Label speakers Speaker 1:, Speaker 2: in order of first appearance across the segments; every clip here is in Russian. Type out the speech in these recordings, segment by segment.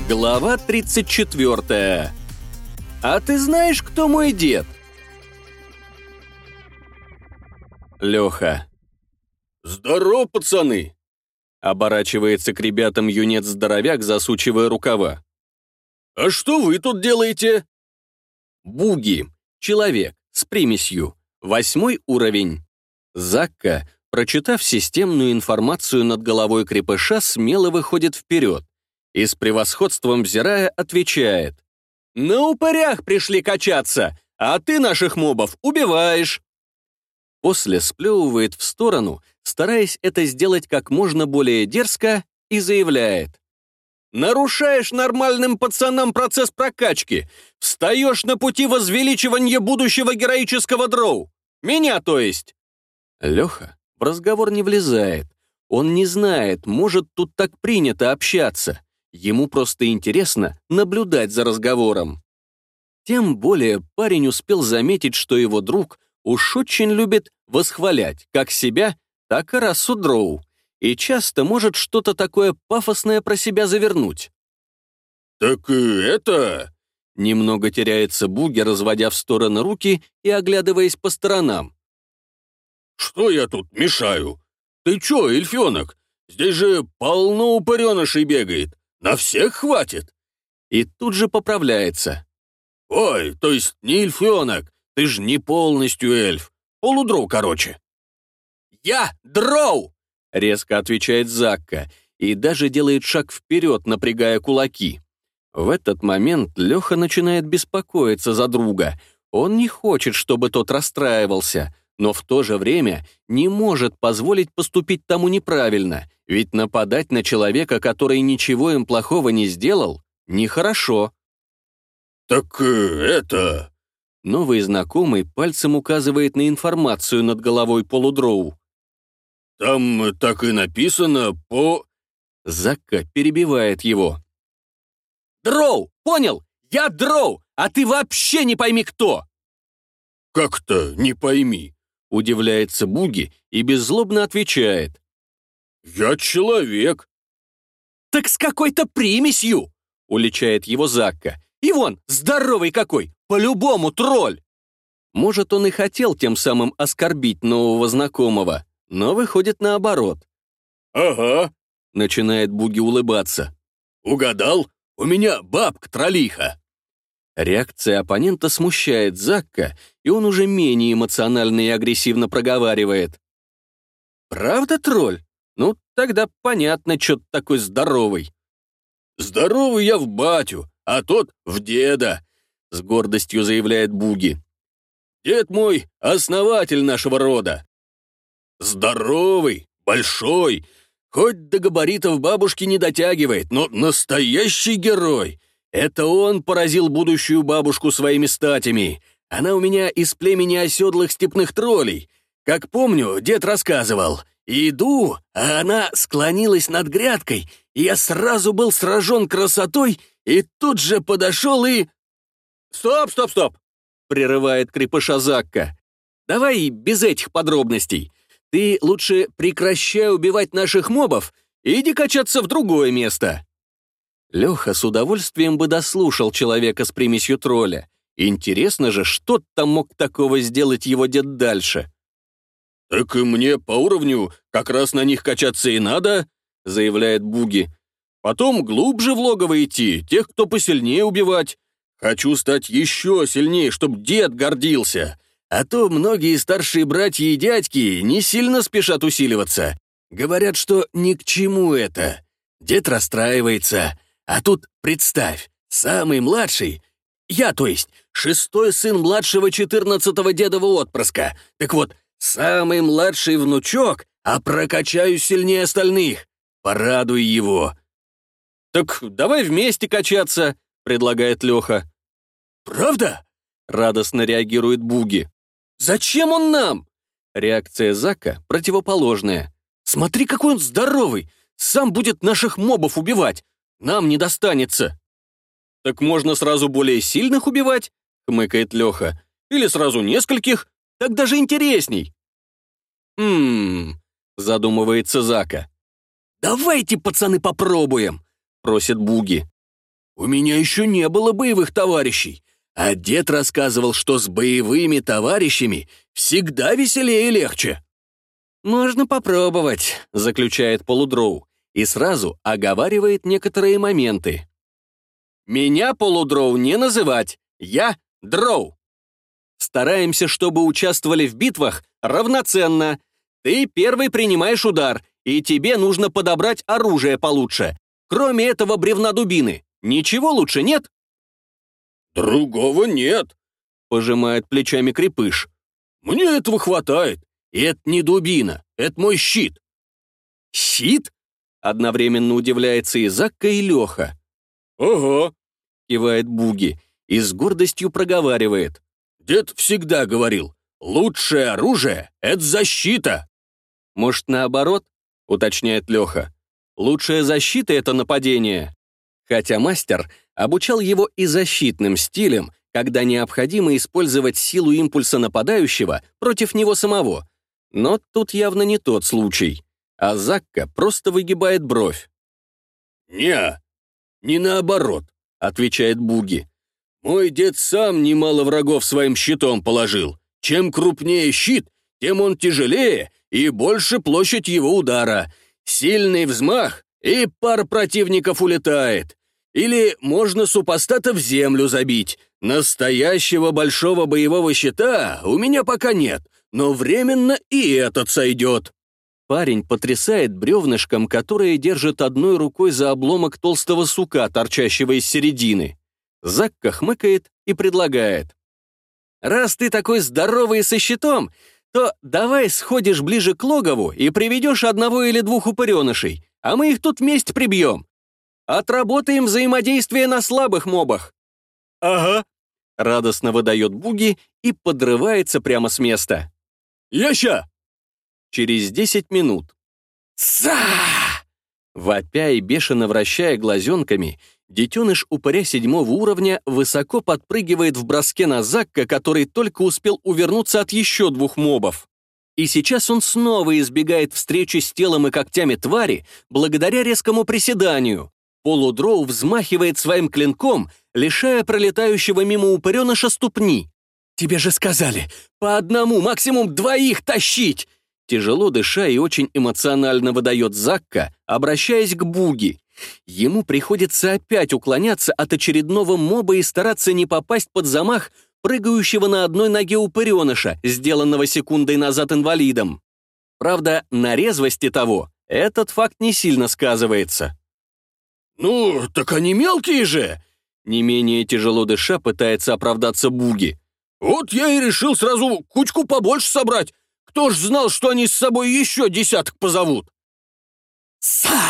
Speaker 1: Глава 34. А ты знаешь, кто мой дед? Леха. «Здорово, пацаны!» Оборачивается к ребятам юнец-здоровяк, засучивая рукава. «А что вы тут делаете?» Буги. Человек. С примесью. 8 уровень. Закка, прочитав системную информацию над головой крепыша, смело выходит вперед и с превосходством взирая отвечает: «На упырях пришли качаться, а ты наших мобов убиваешь!» После сплевывает в сторону, стараясь это сделать как можно более дерзко, и заявляет: «Нарушаешь нормальным пацанам процесс прокачки, встаешь на пути возвеличивания будущего героического дроу. Меня, то есть!» Леха в разговор не влезает. Он не знает, может, тут так принято общаться. Ему просто интересно наблюдать за разговором. Тем более парень успел заметить, что его друг уж очень любит восхвалять как себя, так и расу дроу, и часто может что-то такое пафосное про себя завернуть.
Speaker 2: «Так это...»
Speaker 1: Немного теряется Буги, разводя в стороны руки и оглядываясь по сторонам.
Speaker 2: «Что я тут мешаю? Ты чё, эльфёнок? Здесь же полно упырёнышей бегает. На всех хватит?»
Speaker 1: И тут же поправляется.
Speaker 2: «Ой, то есть не эльфёнок, ты ж не полностью эльф. Полудроу, короче».
Speaker 1: «Я дроу!» — резко отвечает Закка и даже делает шаг вперед, напрягая кулаки. В этот момент Леха начинает беспокоиться за друга. Он не хочет, чтобы тот расстраивался, но в то же время не может позволить поступить тому неправильно, ведь нападать на человека, который ничего им плохого не сделал, нехорошо.
Speaker 2: «Так это...»
Speaker 1: Новый знакомый пальцем указывает на информацию над головой полудроу.
Speaker 2: «Там так и написано по...»
Speaker 1: Закка перебивает его. «Дроу, понял? Я дроу, а ты вообще не пойми кто!»
Speaker 2: «Как-то не пойми».
Speaker 1: Удивляется Буги и беззлобно отвечает.
Speaker 2: «Я человек».
Speaker 1: «Так с какой-то примесью!» — уличает его Закка. «И вон, здоровый какой, по-любому тролль!» Может, он и хотел тем самым оскорбить нового знакомого, но выходит наоборот.
Speaker 2: «Ага»,
Speaker 1: — начинает Буги улыбаться.
Speaker 2: «угадал? У меня бабка-троллиха».
Speaker 1: Реакция оппонента смущает Закка, и он уже менее эмоционально и агрессивно проговаривает. «Правда, тролль? Ну, тогда понятно, чё ты такой здоровый».
Speaker 2: «Здоровый я в батю, а тот в деда», — с гордостью заявляет Буги. «Дед мой — основатель нашего рода. Здоровый, большой, хоть до габаритов бабушки не дотягивает, но настоящий герой. Это он поразил будущую бабушку своими статями. Она у меня из племени оседлых степных троллей. Как помню, дед рассказывал. Иду, а она склонилась над грядкой, и я сразу был сражен красотой, и тут же подошел и...»
Speaker 1: «Стоп, стоп, стоп!» — прерывает крепыша Закка. «Давай без этих подробностей. Ты лучше прекращай убивать наших мобов и иди качаться в другое место». Леха с удовольствием бы дослушал человека с примесью тролля. Интересно же, что там мог такого сделать его дед дальше.
Speaker 2: «Так и мне по уровню как раз на них качаться и надо», — заявляет Буги. «Потом глубже в логово идти, тех, кто посильнее убивать. Хочу стать еще сильнее, чтоб дед гордился. А то многие старшие братья и дядьки не сильно спешат усиливаться. Говорят, что ни к чему это. Дед расстраивается. А тут, представь, самый младший, я, то есть, 6-й сын младшего 14-го дедова отпрыска. Так вот, самый младший внучок, а прокачаю сильнее остальных. Порадуй его».
Speaker 1: «Так давай вместе качаться», — предлагает Леха.
Speaker 2: «Правда?»
Speaker 1: — радостно реагирует Буги. «Зачем он нам?» Реакция Закка противоположная. «Смотри, какой он здоровый! Сам будет наших мобов убивать! Нам не достанется!» «Так можно сразу более сильных убивать?» — хмыкает Леха. «Или сразу нескольких? Так даже интересней!» Задумывается Закка. «Давайте, пацаны, попробуем!» — просит Буги.
Speaker 2: У меня еще не было боевых товарищей, а дед рассказывал, что с боевыми товарищами всегда веселее и легче».
Speaker 1: «Можно попробовать», — заключает полудроу, и сразу оговаривает некоторые моменты. «Меня полудроу не называть, я дроу. Стараемся, чтобы участвовали в битвах равноценно. Ты первый принимаешь удар, и тебе нужно подобрать оружие получше. Кроме этого бревна дубины. Ничего лучше нет?»
Speaker 2: «Другого нет», —
Speaker 1: пожимает плечами крепыш.
Speaker 2: «Мне этого хватает. И это не дубина, это мой щит».
Speaker 1: «Щит?» — одновременно удивляется и Закка, и Леха.
Speaker 2: «Ага»,
Speaker 1: — кивает Буги и с гордостью проговаривает.
Speaker 2: «Дед всегда говорил, лучшее оружие — это защита».
Speaker 1: «Может, наоборот?» — уточняет Леха. «Лучшая защита — это нападение». Хотя мастер обучал его и защитным стилем, когда необходимо использовать силу импульса нападающего против него самого. Но тут явно не тот случай. А Закка просто выгибает бровь.
Speaker 2: Не наоборот», — отвечает Буги. «Мой дед сам немало врагов своим щитом положил. Чем крупнее щит, тем он тяжелее и больше площадь его удара. Сильный взмах, и пара противников улетает. Или можно супостата в землю забить. Настоящего большого боевого щита у меня пока нет, но временно и этот сойдет».
Speaker 1: Парень потрясает бревнышком, которое держит одной рукой за обломок толстого сука, торчащего из середины. Закка хмыкает и предлагает. «Раз ты такой здоровый и со щитом, то давай сходишь ближе к логову и приведешь одного или двух упыренышей, а мы их тут вместе прибьем. Отработаем взаимодействие на слабых мобах».
Speaker 2: «Ага»,
Speaker 1: — радостно выдает Буги и подрывается прямо с места.
Speaker 2: «Я ща!»
Speaker 1: Через 10 минут. «Са!» Вопя и бешено вращая глазенками, детеныш упыря 7-го уровня высоко подпрыгивает в броске на Закка, который только успел увернуться от еще 2 мобов. И сейчас он снова избегает встречи с телом и когтями твари благодаря резкому приседанию. Полудроу взмахивает своим клинком, лишая пролетающего мимо упыреныша ступни. «Тебе же сказали, по одному, максимум 2 тащить!» Тяжело дыша и очень эмоционально выдает Закка, обращаясь к Буги. Ему приходится опять уклоняться от очередного моба и стараться не попасть под замах прыгающего на одной ноге упыреныша, сделанного секундой назад инвалидом. Правда, на резвости того этот факт не сильно сказывается.
Speaker 2: «Ну, так они мелкие же!»
Speaker 1: Не менее тяжело дыша пытается оправдаться Буги.
Speaker 2: «Вот я и решил сразу кучку побольше собрать. Кто ж знал, что они с собой еще десяток позовут?»
Speaker 1: «Са!»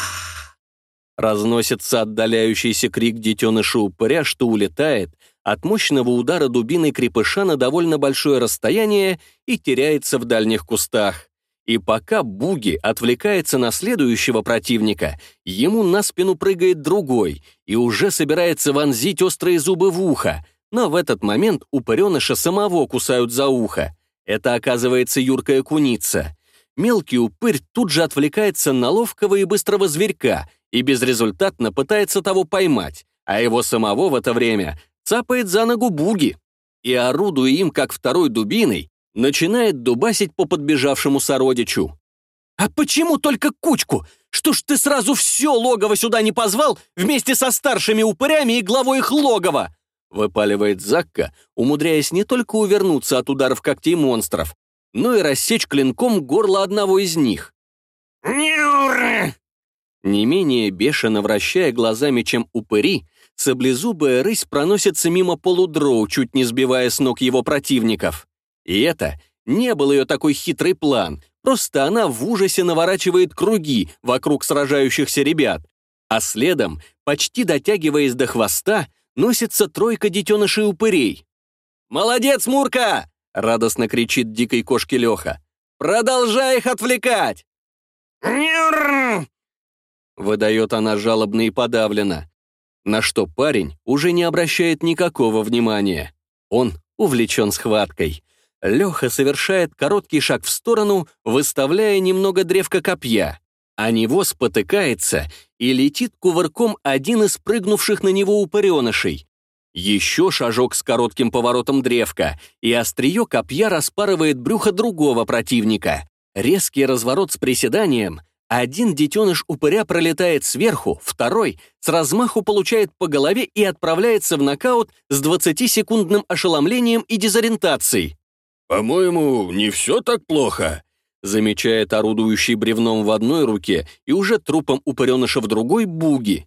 Speaker 1: Разносится отдаляющийся крик детеныша упыря, что улетает от мощного удара дубиной крепыша на довольно большое расстояние и теряется в дальних кустах. И пока Буги отвлекается на следующего противника, ему на спину прыгает другой и уже собирается вонзить острые зубы в ухо, но в этот момент упыреныша самого кусают за ухо. Это оказывается юркая куница. Мелкий упырь тут же отвлекается на ловкого и быстрого зверька и безрезультатно пытается того поймать, а его самого в это время цапает за ногу Буги и, орудуя им как второй дубиной, начинает дубасить по подбежавшему сородичу. «А почему только кучку? Что ж ты сразу все логово сюда не позвал вместе со старшими упырями и главой их логова?» Выпаливает Закка, умудряясь не только увернуться от ударов когтей монстров, но и рассечь клинком горло одного из них. «Нюра!» Не менее бешено вращая глазами, чем упыри, саблезубая рысь проносится мимо полудроу, чуть не сбивая с ног его противников. И это не был ее такой хитрый план, просто она в ужасе наворачивает круги вокруг сражающихся ребят, а следом, почти дотягиваясь до хвоста, носится тройка детенышей-упырей. «Молодец, Мурка!» — радостно кричит дикой кошке Леха. «Продолжай их отвлекать!» «Нюр!» — выдает она жалобно и подавленно, на что парень уже не обращает никакого внимания. Он увлечен схваткой. Леха совершает короткий шаг в сторону, выставляя немного древка копья, а него спотыкается и летит кувырком один из прыгнувших на него упыренышей. Еще шажок с коротким поворотом древка, и острие копья распарывает брюхо другого противника. Резкий разворот с приседанием. Один детеныш упыря пролетает сверху, второй с размаху получает по голове и отправляется в нокаут с 20-секундным ошеломлением и дезориентацией.
Speaker 2: «По-моему, не все так плохо»,
Speaker 1: замечает орудующий бревном в одной руке и уже трупом упыреныша в другой Буги.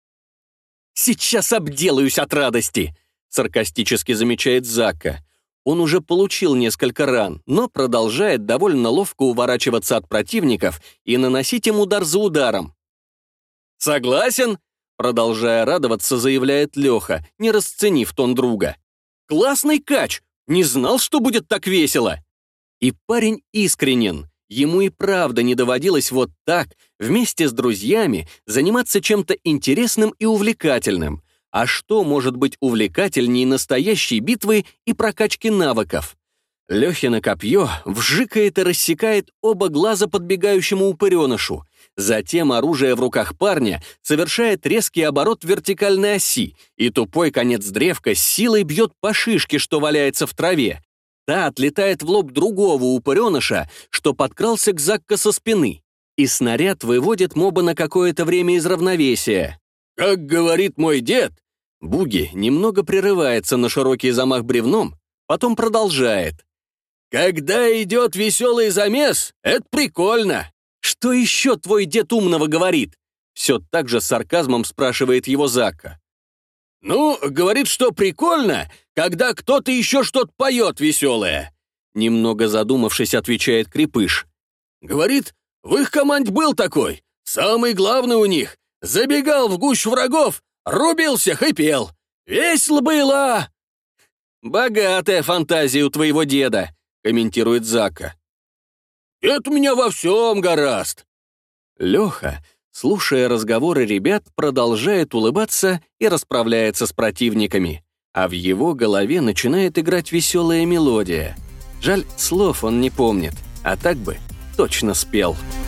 Speaker 1: «Сейчас обделаюсь от радости», саркастически замечает Закка. Он уже получил несколько ран, но продолжает довольно ловко уворачиваться от противников и наносить им удар за ударом. «Согласен?» — продолжая радоваться, заявляет Леха, не расценив тон друга. «Классный кач! Не знал, что будет так весело!» И парень искренен. Ему и правда не доводилось вот так, вместе с друзьями, заниматься чем-то интересным и увлекательным. А что может быть увлекательнее настоящей битвы и прокачки навыков? Лехино копье вжикает и рассекает оба глаза подбегающему упыренышу. Затем оружие в руках парня совершает резкий оборот вертикальной оси, и тупой конец древка с силой бьет по шишке, что валяется в траве. Та отлетает в лоб другого упыреныша, что подкрался к Закка со спины, и снаряд выводит моба на какое-то время из равновесия.
Speaker 2: «Как говорит мой дед»,
Speaker 1: Буги немного прерывается на широкий замах бревном, потом продолжает.
Speaker 2: «Когда идет веселый замес, это прикольно».
Speaker 1: «Что еще твой дед умного говорит?» Все так же с сарказмом спрашивает его Закка.
Speaker 2: «Ну, говорит, что прикольно, когда кто-то еще что-то поет веселое».
Speaker 1: Немного задумавшись, отвечает Крепыш.
Speaker 2: «Говорит, в их команде был такой, самый главный у них, забегал в гущу врагов, рубил всех и пел. Весело было!»
Speaker 1: «Богатая фантазия у твоего деда», — комментирует Закка.
Speaker 2: «Это у меня во всем гораст».
Speaker 1: Леха, слушая разговоры ребят, продолжает улыбаться и расправляется с противниками, а в его голове начинает играть веселая мелодия. Жаль, слов он не помнит, а так бы точно спел.